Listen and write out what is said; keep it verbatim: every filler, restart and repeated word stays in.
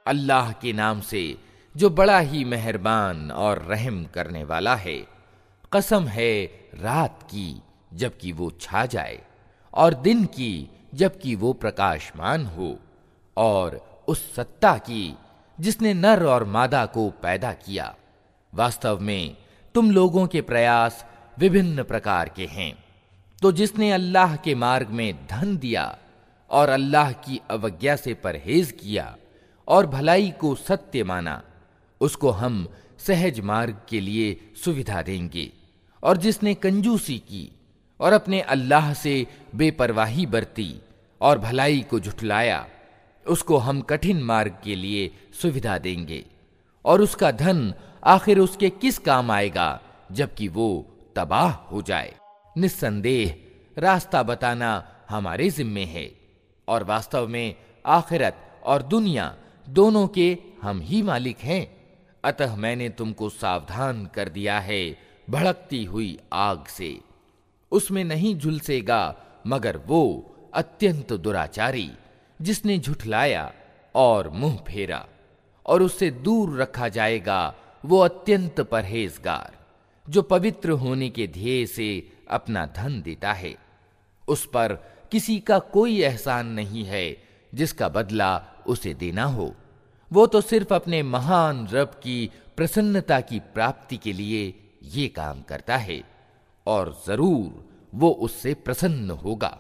अल्लाह के नाम से जो बड़ा ही मेहरबान और रहम करने वाला है। कसम है रात की जबकि वो छा जाए, और दिन की जबकि वो प्रकाशमान हो, और उस सत्ता की जिसने नर और मादा को पैदा किया। वास्तव में तुम लोगों के प्रयास विभिन्न प्रकार के हैं। तो जिसने अल्लाह के मार्ग में धन दिया और अल्लाह की अवज्ञा से परहेज किया और भलाई को सत्य माना, उसको हम सहज मार्ग के लिए सुविधा देंगे। और जिसने कंजूसी की और अपने अल्लाह से बेपरवाही बरती और भलाई को झुठलाया, उसको हम कठिन मार्ग के लिए सुविधा देंगे। और उसका धन आखिर उसके किस काम आएगा जबकि वो तबाह हो जाए। निस्संदेह रास्ता बताना हमारे जिम्मे है, और वास्तव में आखिरत और दुनिया दोनों के हम ही मालिक हैं। अतः मैंने तुमको सावधान कर दिया है भड़कती हुई आग से। उसमें नहीं झुलसेगा मगर वो अत्यंत दुराचारी जिसने झुठलाया और मुंह फेरा, और उससे दूर रखा जाएगा वो अत्यंत परहेजगार जो पवित्र होने के ध्येय से अपना धन देता है। उस पर किसी का कोई एहसान नहीं है जिसका बदला उसे देना हो। वो तो सिर्फ अपने महान रब की प्रसन्नता की प्राप्ति के लिए ये काम करता है, और जरूर वो उससे प्रसन्न होगा।